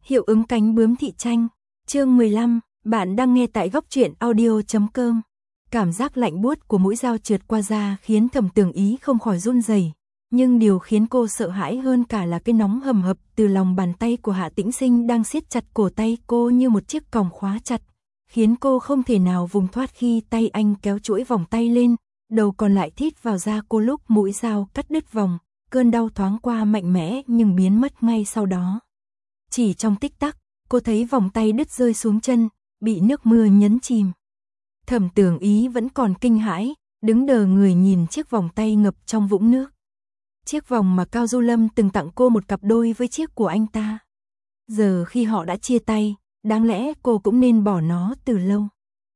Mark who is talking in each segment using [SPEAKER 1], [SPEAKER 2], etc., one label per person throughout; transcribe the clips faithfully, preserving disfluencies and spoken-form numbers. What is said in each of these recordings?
[SPEAKER 1] Hiệu ứng cánh bướm thị tranh, chương mười lăm, bạn đang nghe tại góc truyện audio chấm com. Cảm giác lạnh buốt của mũi dao trượt qua da khiến Thẩm Tường Ý không khỏi run rẩy, nhưng điều khiến cô sợ hãi hơn cả là cái nóng hầm hập từ lòng bàn tay của Hạ Tĩnh Sinh đang siết chặt cổ tay cô như một chiếc còng khóa chặt, khiến cô không thể nào vùng thoát khi tay anh kéo chuỗi vòng tay lên, đầu còn lại thít vào da cô lúc mũi dao cắt đứt vòng, cơn đau thoáng qua mạnh mẽ nhưng biến mất ngay sau đó. Chỉ trong tích tắc, cô thấy vòng tay đứt rơi xuống chân, bị nước mưa nhấn chìm. Thẩm Tường Ý vẫn còn kinh hãi, đứng đờ người nhìn chiếc vòng tay ngập trong vũng nước. Chiếc vòng mà Cao Du Lâm từng tặng cô một cặp đôi với chiếc của anh ta. Giờ khi họ đã chia tay, đáng lẽ cô cũng nên bỏ nó từ lâu.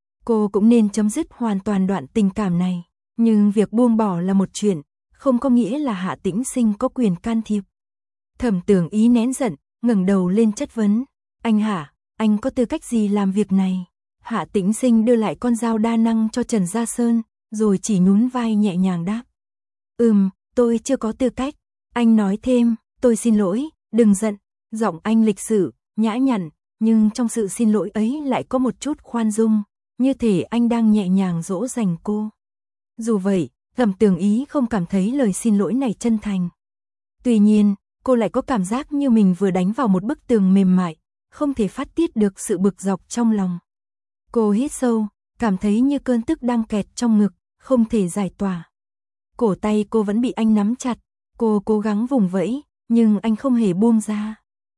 [SPEAKER 1] Cô cũng nên chấm dứt hoàn toàn đoạn tình cảm này, nhưng việc buông bỏ là một chuyện, không có nghĩa là Hạ Tĩnh Sinh có quyền can thiệp. Thẩm Tường Ý nén giận, ngẩng đầu lên chất vấn, anh hả, anh có tư cách gì làm việc này? Hạ Tĩnh Sinh đưa lại con dao đa năng cho Trần Gia Sơn, rồi chỉ nhún vai nhẹ nhàng đáp. Ừm, tôi chưa có tư cách. Anh nói thêm, tôi xin lỗi, đừng giận. Giọng anh lịch sự, nhã nhặn, nhưng trong sự xin lỗi ấy lại có một chút khoan dung, như thể anh đang nhẹ nhàng dỗ dành cô. Dù vậy, Thẩm Tường Ý không cảm thấy lời xin lỗi này chân thành. Tuy nhiên, cô lại có cảm giác như mình vừa đánh vào một bức tường mềm mại, không thể phát tiết được sự bực dọc trong lòng. Cô hít sâu, cảm thấy như cơn tức đang kẹt trong ngực, không thể giải tỏa. Cổ tay cô vẫn bị anh nắm chặt, cô cố gắng vùng vẫy, nhưng anh không hề buông ra.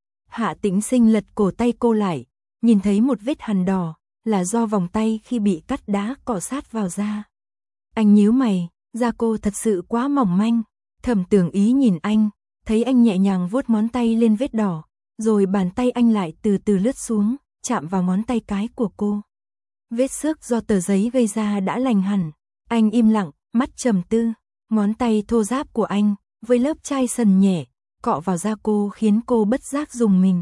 [SPEAKER 1] Hạ Tĩnh Sinh lật cổ tay cô lại, nhìn thấy một vết hằn đỏ, là do vòng tay khi bị cắt đá cọ sát vào da. Anh nhíu mày, da cô thật sự quá mỏng manh. Thẩm Tường Ý nhìn anh, thấy anh nhẹ nhàng vuốt ngón tay lên vết đỏ, rồi bàn tay anh lại từ từ lướt xuống, chạm vào ngón tay cái của cô. Vết xước do tờ giấy gây ra đã lành hẳn. Anh im lặng, mắt trầm tư. Ngón tay thô ráp của anh, với lớp chai sần nhẹ, cọ vào da cô khiến cô bất giác rùng mình.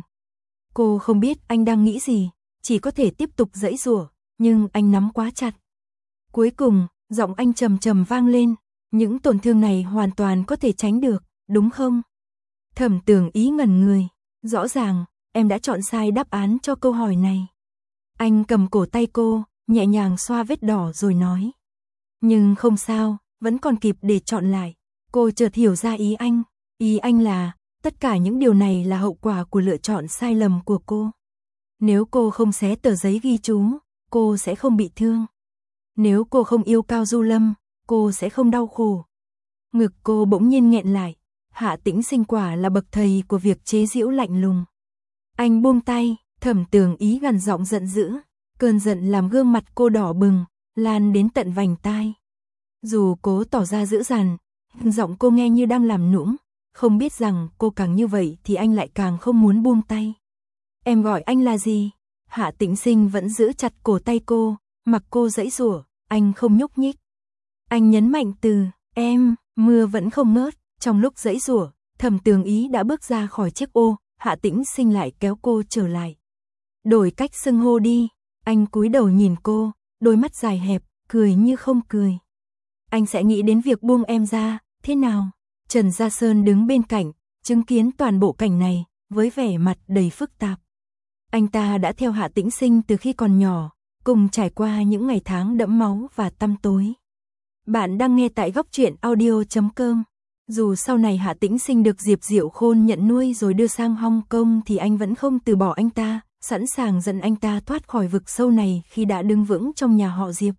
[SPEAKER 1] Cô không biết anh đang nghĩ gì, chỉ có thể tiếp tục giãy giụa, nhưng anh nắm quá chặt. Cuối cùng, giọng anh trầm trầm vang lên, những tổn thương này hoàn toàn có thể tránh được, đúng không? Thẩm Tường Ý ngẩn người, rõ ràng, em đã chọn sai đáp án cho câu hỏi này. Anh cầm cổ tay cô, nhẹ nhàng xoa vết đỏ rồi nói. Nhưng không sao, vẫn còn kịp để chọn lại. Cô chợt hiểu ra ý anh, ý anh là, tất cả những điều này là hậu quả của lựa chọn sai lầm của cô. Nếu cô không xé tờ giấy ghi chú, cô sẽ không bị thương. Nếu cô không yêu Cao Du Lâm, cô sẽ không đau khổ. Ngực cô bỗng nhiên nghẹn lại. Hạ Tĩnh Sinh quả là bậc thầy của việc chế giễu lạnh lùng. Anh buông tay, Thẩm Tường Ý gằn giọng giận dữ. Cơn giận làm gương mặt cô đỏ bừng, lan đến tận vành tai. Dù cố tỏ ra dữ dằn, giọng cô nghe như đang làm nũng, không biết rằng cô càng như vậy thì anh lại càng không muốn buông tay. Em gọi anh là gì? Hạ Tĩnh Sinh vẫn giữ chặt cổ tay cô, mặc cô giãy giụa, anh không nhúc nhích. Anh nhấn mạnh từ em, mưa vẫn không ngớt. Trong lúc giãy giụa, Thẩm Tường Ý đã bước ra khỏi chiếc ô, Hạ Tĩnh Sinh lại kéo cô trở lại. Đổi cách xưng hô đi. Anh cúi đầu nhìn cô, đôi mắt dài hẹp, cười như không cười. Anh sẽ nghĩ đến việc buông em ra, thế nào? Trần Gia Sơn đứng bên cạnh, chứng kiến toàn bộ cảnh này, với vẻ mặt đầy phức tạp. Anh ta đã theo Hạ Tĩnh Sinh từ khi còn nhỏ, cùng trải qua những ngày tháng đẫm máu và tăm tối. Bạn đang nghe tại góc truyện audio chấm com. Dù sau này Hạ Tĩnh Sinh được Diệp Diệu Khôn nhận nuôi rồi đưa sang Hong Kong thì anh vẫn không từ bỏ anh ta, sẵn sàng dẫn anh ta thoát khỏi vực sâu này khi đã đứng vững trong nhà họ Diệp.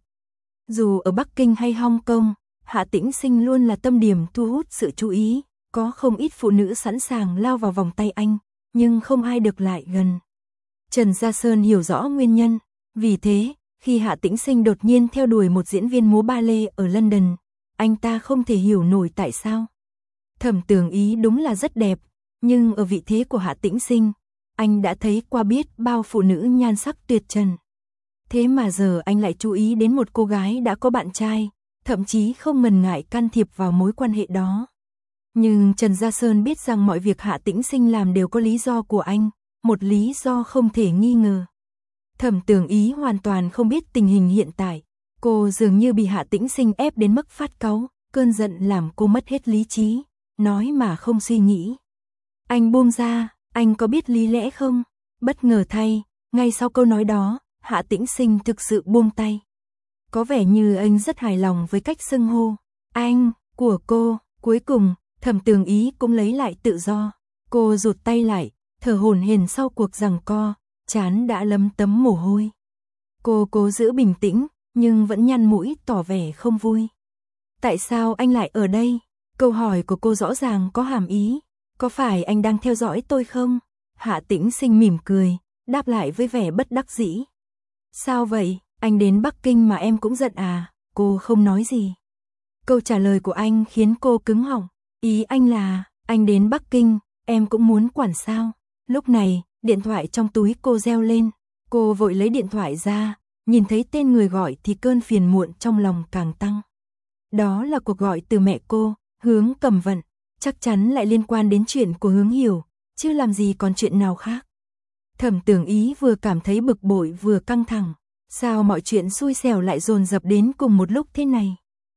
[SPEAKER 1] Dù ở Bắc Kinh hay Hong Kong, Hạ Tĩnh Sinh luôn là tâm điểm thu hút sự chú ý, có không ít phụ nữ sẵn sàng lao vào vòng tay anh, nhưng không ai được lại gần. Trần Gia Sơn hiểu rõ nguyên nhân, vì thế, khi Hạ Tĩnh Sinh đột nhiên theo đuổi một diễn viên múa ba lê ở London, anh ta không thể hiểu nổi tại sao. Thẩm Tường Ý đúng là rất đẹp, nhưng ở vị thế của Hạ Tĩnh Sinh, anh đã thấy qua biết bao phụ nữ nhan sắc tuyệt trần. Thế mà giờ anh lại chú ý đến một cô gái đã có bạn trai, thậm chí không ngần ngại can thiệp vào mối quan hệ đó. Nhưng Trần Gia Sơn biết rằng mọi việc Hạ Tĩnh Sinh làm đều có lý do của anh, một lý do không thể nghi ngờ. Thẩm Tường Ý hoàn toàn không biết tình hình hiện tại, cô dường như bị Hạ Tĩnh Sinh ép đến mức phát cáu, cơn giận làm cô mất hết lý trí, nói mà không suy nghĩ. Anh buông ra, anh có biết lý lẽ không? Bất ngờ thay, ngay sau câu nói đó, Hạ Tĩnh Sinh thực sự buông tay. Có vẻ như anh rất hài lòng với cách xưng hô anh của cô. Cuối cùng, Thẩm Tường Ý cũng lấy lại tự do. Cô rụt tay lại, thở hổn hển sau cuộc giằng co, trán đã lấm tấm mồ hôi. Cô cố giữ bình tĩnh, nhưng vẫn nhăn mũi tỏ vẻ không vui. Tại sao anh lại ở đây? Câu hỏi của cô rõ ràng có hàm ý. Có phải anh đang theo dõi tôi không? Hạ Tĩnh Sinh mỉm cười, đáp lại với vẻ bất đắc dĩ. Sao vậy? Anh đến Bắc Kinh mà em cũng giận à? Cô không nói gì. Câu trả lời của anh khiến cô cứng họng. Ý anh là, anh đến Bắc Kinh, em cũng muốn quản sao? Lúc này, điện thoại trong túi cô reo lên. Cô vội lấy điện thoại ra, nhìn thấy tên người gọi thì cơn phiền muộn trong lòng càng tăng. Đó là cuộc gọi từ mẹ cô, Hướng Cầm Vận. Chắc chắn lại liên quan đến chuyện của Hướng Hiểu, chứ làm gì còn chuyện nào khác. Thẩm Tường Ý vừa cảm thấy bực bội vừa căng thẳng. Sao mọi chuyện xui xẻo lại dồn dập đến cùng một lúc thế này?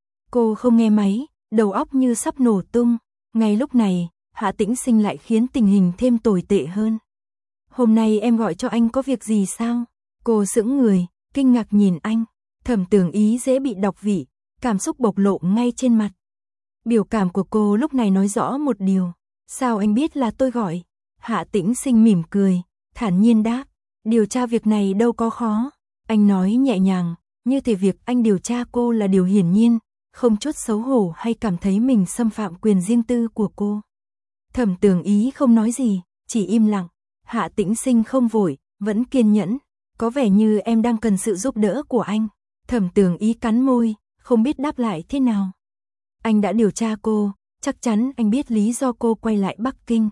[SPEAKER 1] Cô không nghe máy, đầu óc như sắp nổ tung. Ngay lúc này, Hạ Tĩnh Sinh lại khiến tình hình thêm tồi tệ hơn. Hôm nay em gọi cho anh có việc gì sao? Cô sững người, kinh ngạc nhìn anh. Thẩm Tường Ý dễ bị đọc vị, cảm xúc bộc lộ ngay trên mặt. Biểu cảm của cô lúc này nói rõ một điều. Sao anh biết là tôi gọi? Hạ Tĩnh Sinh mỉm cười, thản nhiên đáp. Điều tra việc này đâu có khó. Anh nói nhẹ nhàng, như thể việc anh điều tra cô là điều hiển nhiên, không chút xấu hổ hay cảm thấy mình xâm phạm quyền riêng tư của cô. Thẩm Tường Ý không nói gì, chỉ im lặng. Hạ Tĩnh Sinh không vội, vẫn kiên nhẫn. Có vẻ như em đang cần sự giúp đỡ của anh. Thẩm Tường Ý cắn môi, không biết đáp lại thế nào. Anh đã điều tra cô, chắc chắn anh biết lý do cô quay lại Bắc Kinh.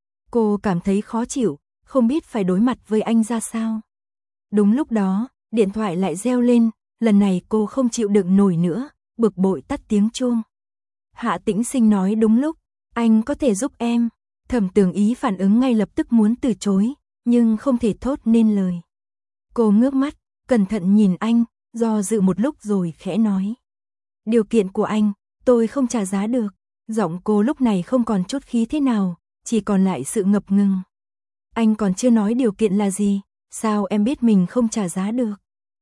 [SPEAKER 1] Cô cảm thấy khó chịu, không biết phải đối mặt với anh ra sao. Đúng lúc đó, điện thoại lại reo lên, lần này cô không chịu đựng nổi nữa, bực bội tắt tiếng chuông. Hạ Tĩnh Sinh nói đúng lúc, anh có thể giúp em. Thẩm Tường Ý phản ứng ngay lập tức muốn từ chối, nhưng không thể thốt nên lời. Cô ngước mắt, cẩn thận nhìn anh, do dự một lúc rồi khẽ nói. Điều kiện của anh, tôi không trả giá được. Giọng cô lúc này không còn chút khí thế nào, chỉ còn lại sự ngập ngừng. Anh còn chưa nói điều kiện là gì, sao em biết mình không trả giá được?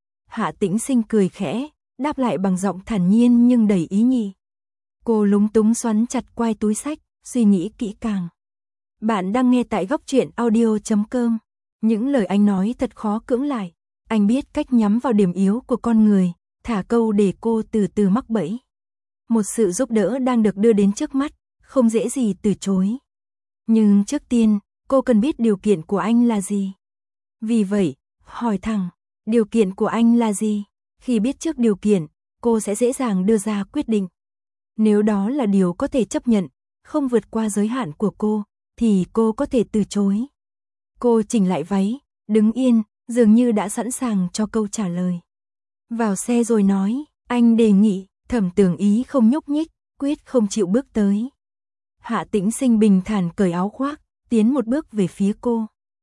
[SPEAKER 1] Hạ Tĩnh Sinh cười khẽ, đáp lại bằng giọng thản nhiên nhưng đầy ý nhị. Cô lúng túng xoắn chặt quai túi xách, suy nghĩ kỹ càng. Bạn đang nghe tại góc truyện audio chấm com. Những lời anh nói thật khó cưỡng lại. Anh biết cách nhắm vào điểm yếu của con người, thả câu để cô từ từ mắc bẫy. Một sự giúp đỡ đang được đưa đến trước mắt, không dễ gì từ chối. Nhưng trước tiên, cô cần biết điều kiện của anh là gì. Vì vậy, hỏi thẳng, điều kiện của anh là gì? Khi biết trước điều kiện, cô sẽ dễ dàng đưa ra quyết định. Nếu đó là điều có thể chấp nhận, không vượt qua giới hạn của cô, thì cô có thể từ chối. Cô chỉnh lại váy, đứng yên, dường như đã sẵn sàng cho câu trả lời. Vào xe rồi nói, anh đề nghị. Thẩm Tường Ý không nhúc nhích, quyết không chịu bước tới. Hạ Tĩnh Sinh bình thản cởi áo khoác, tiến một bước về phía cô.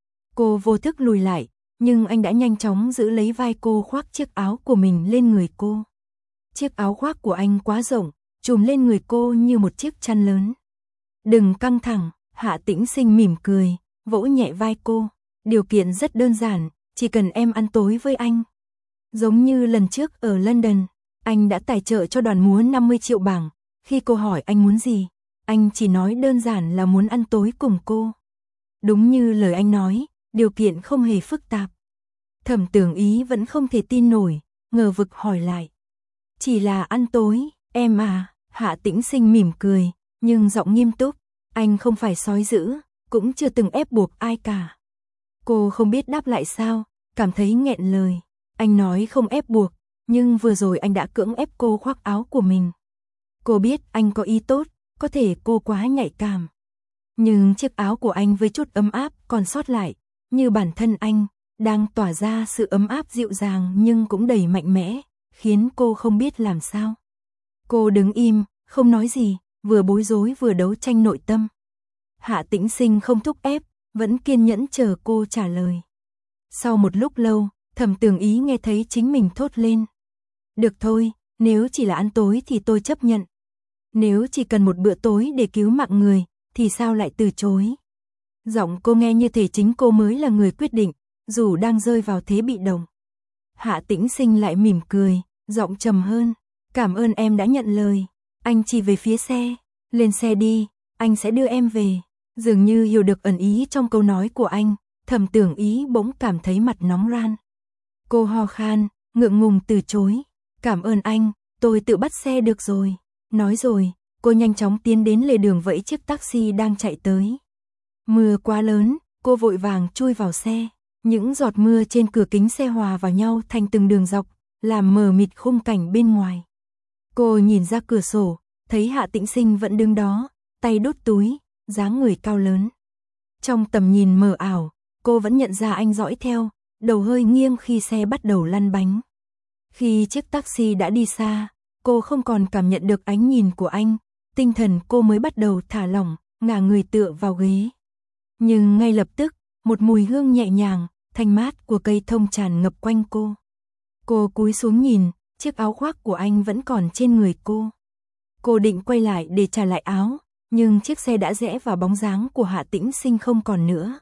[SPEAKER 1] Cô vô thức lùi lại, nhưng anh đã nhanh chóng giữ lấy vai cô khoác chiếc áo của mình lên người cô. Chiếc áo khoác của anh quá rộng, trùm lên người cô như một chiếc chăn lớn. Đừng căng thẳng, Hạ Tĩnh Sinh mỉm cười, vỗ nhẹ vai cô. Điều kiện rất đơn giản, chỉ cần em ăn tối với anh. Giống như lần trước ở London, anh đã tài trợ cho đoàn múa năm mươi triệu bảng. Khi cô hỏi anh muốn gì, anh chỉ nói đơn giản là muốn ăn tối cùng cô. Đúng như lời anh nói, điều kiện không hề phức tạp. Thẩm Tường Ý vẫn không thể tin nổi, ngờ vực hỏi lại. Chỉ là ăn tối, em à? Hạ Tĩnh Sinh mỉm cười, nhưng giọng nghiêm túc. Anh không phải sói dữ, cũng chưa từng ép buộc ai cả. Cô không biết đáp lại sao, cảm thấy nghẹn lời. Anh nói không ép buộc, nhưng vừa rồi anh đã cưỡng ép cô khoác áo của mình. Cô biết anh có ý tốt, có thể cô quá nhạy cảm. Nhưng chiếc áo của anh với chút ấm áp còn sót lại, như bản thân anh, đang tỏa ra sự ấm áp dịu dàng nhưng cũng đầy mạnh mẽ, khiến cô không biết làm sao. Cô đứng im, không nói gì, vừa bối rối vừa đấu tranh nội tâm. Hạ Tĩnh Sinh không thúc ép, vẫn kiên nhẫn chờ cô trả lời. Sau một lúc lâu, Thẩm Tường Ý nghe thấy chính mình thốt lên. Được thôi, nếu chỉ là ăn tối thì tôi chấp nhận. Nếu chỉ cần một bữa tối để cứu mạng người, thì sao lại từ chối? Giọng cô nghe như thể chính cô mới là người quyết định, dù đang rơi vào thế bị động. Hạ Tĩnh Sinh lại mỉm cười, giọng trầm hơn. Cảm ơn em đã nhận lời. Anh chỉ về phía xe. Lên xe đi, anh sẽ đưa em về. Dường như hiểu được ẩn ý trong câu nói của anh, Thẩm Tưởng Ý bỗng cảm thấy mặt nóng ran. Cô ho khan, ngượng ngùng từ chối. Cảm ơn anh, tôi tự bắt xe được rồi. Nói rồi, cô nhanh chóng tiến đến lề đường vẫy chiếc taxi đang chạy tới. Mưa quá lớn, cô vội vàng chui vào xe. Những giọt mưa trên cửa kính xe hòa vào nhau thành từng đường dọc, làm mờ mịt khung cảnh bên ngoài. Cô nhìn ra cửa sổ, thấy Hạ Tĩnh Sinh vẫn đứng đó, tay đút túi, dáng người cao lớn. Trong tầm nhìn mờ ảo, cô vẫn nhận ra anh dõi theo, đầu hơi nghiêng khi xe bắt đầu lăn bánh. Khi chiếc taxi đã đi xa, cô không còn cảm nhận được ánh nhìn của anh, tinh thần cô mới bắt đầu thả lỏng, ngả người tựa vào ghế. Nhưng ngay lập tức, một mùi hương nhẹ nhàng, thanh mát của cây thông tràn ngập quanh cô. Cô cúi xuống nhìn, chiếc áo khoác của anh vẫn còn trên người cô. Cô định quay lại để trả lại áo, nhưng chiếc xe đã rẽ vào bóng dáng của Hạ Tĩnh Sinh không còn nữa.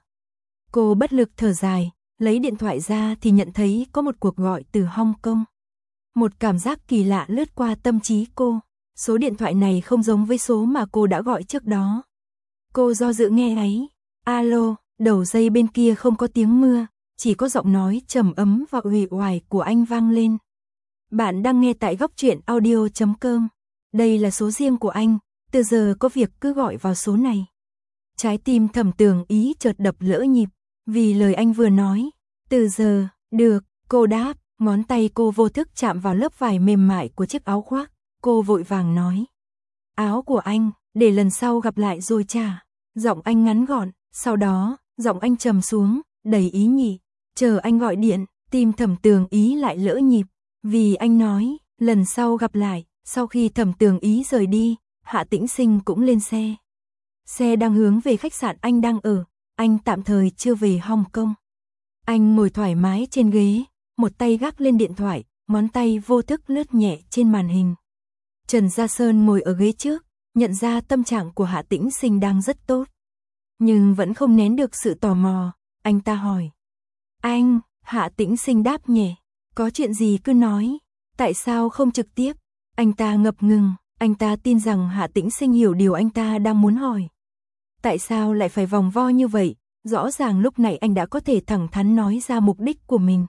[SPEAKER 1] Cô bất lực thở dài, lấy điện thoại ra thì nhận thấy có một cuộc gọi từ Hong Kong. Một cảm giác kỳ lạ lướt qua tâm trí cô, số điện thoại này không giống với số mà cô đã gọi trước đó. Cô do dự nghe ấy, alo, đầu dây bên kia không có tiếng mưa, chỉ có giọng nói trầm ấm và uể oải của anh vang lên. Bạn đang nghe tại góc truyện audio chấm com. Đây là số riêng của anh, từ giờ có việc cứ gọi vào số này. Trái tim Thẩm Tưởng Ý chợt đập lỡ nhịp, vì lời anh vừa nói. Từ giờ, được, cô đáp, ngón tay cô vô thức chạm vào lớp vải mềm mại của chiếc áo khoác. Cô vội vàng nói. Áo của anh, để lần sau gặp lại rồi trả. Giọng anh ngắn gọn, sau đó, giọng anh trầm xuống, đầy ý nhị. Chờ anh gọi điện, tim Thẩm Tưởng Ý lại lỡ nhịp, vì anh nói, lần sau gặp lại. Sau khi Thẩm Tưởng Ý rời đi, Hạ Tĩnh Sinh cũng lên xe. Xe đang hướng về khách sạn anh đang ở, anh tạm thời chưa về Hong Kong. Anh ngồi thoải mái trên ghế, một tay gác lên điện thoại, ngón tay vô thức lướt nhẹ trên màn hình. Trần Gia Sơn ngồi ở ghế trước, nhận ra tâm trạng của Hạ Tĩnh Sinh đang rất tốt. Nhưng vẫn không nén được sự tò mò, anh ta hỏi. Anh, Hạ Tĩnh Sinh đáp nhẹ, có chuyện gì cứ nói, tại sao không trực tiếp? Anh ta ngập ngừng, anh ta tin rằng Hạ Tĩnh Sinh hiểu điều anh ta đang muốn hỏi. Tại sao lại phải vòng vo như vậy? Rõ ràng lúc này anh đã có thể thẳng thắn nói ra mục đích của mình.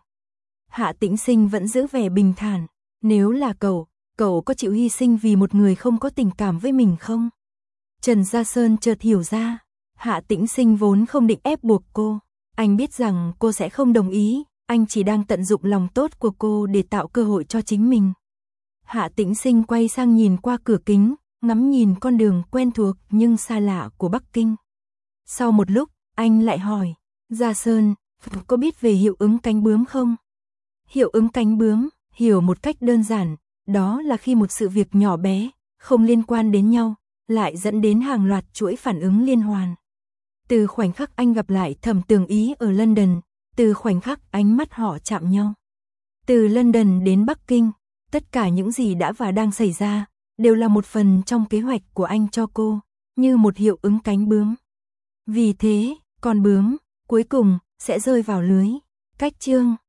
[SPEAKER 1] Hạ Tĩnh Sinh vẫn giữ vẻ bình thản. Nếu là cậu, cậu có chịu hy sinh vì một người không có tình cảm với mình không? Trần Gia Sơn chợt hiểu ra. Hạ Tĩnh Sinh vốn không định ép buộc cô. Anh biết rằng cô sẽ không đồng ý. Anh chỉ đang tận dụng lòng tốt của cô để tạo cơ hội cho chính mình. Hạ Tĩnh Sinh quay sang nhìn qua cửa kính, ngắm nhìn con đường quen thuộc nhưng xa lạ của Bắc Kinh. Sau một lúc, anh lại hỏi, Gia Sơn, có biết về hiệu ứng cánh bướm không? Hiệu ứng cánh bướm, hiểu một cách đơn giản, đó là khi một sự việc nhỏ bé, không liên quan đến nhau, lại dẫn đến hàng loạt chuỗi phản ứng liên hoàn. Từ khoảnh khắc anh gặp lại Thẩm Tưởng Ý ở London, từ khoảnh khắc ánh mắt họ chạm nhau. Từ London đến Bắc Kinh, tất cả những gì đã và đang xảy ra, đều là một phần trong kế hoạch của anh cho cô, như một hiệu ứng cánh bướm. Vì thế, con bướm, cuối cùng, sẽ rơi vào lưới. Cách chương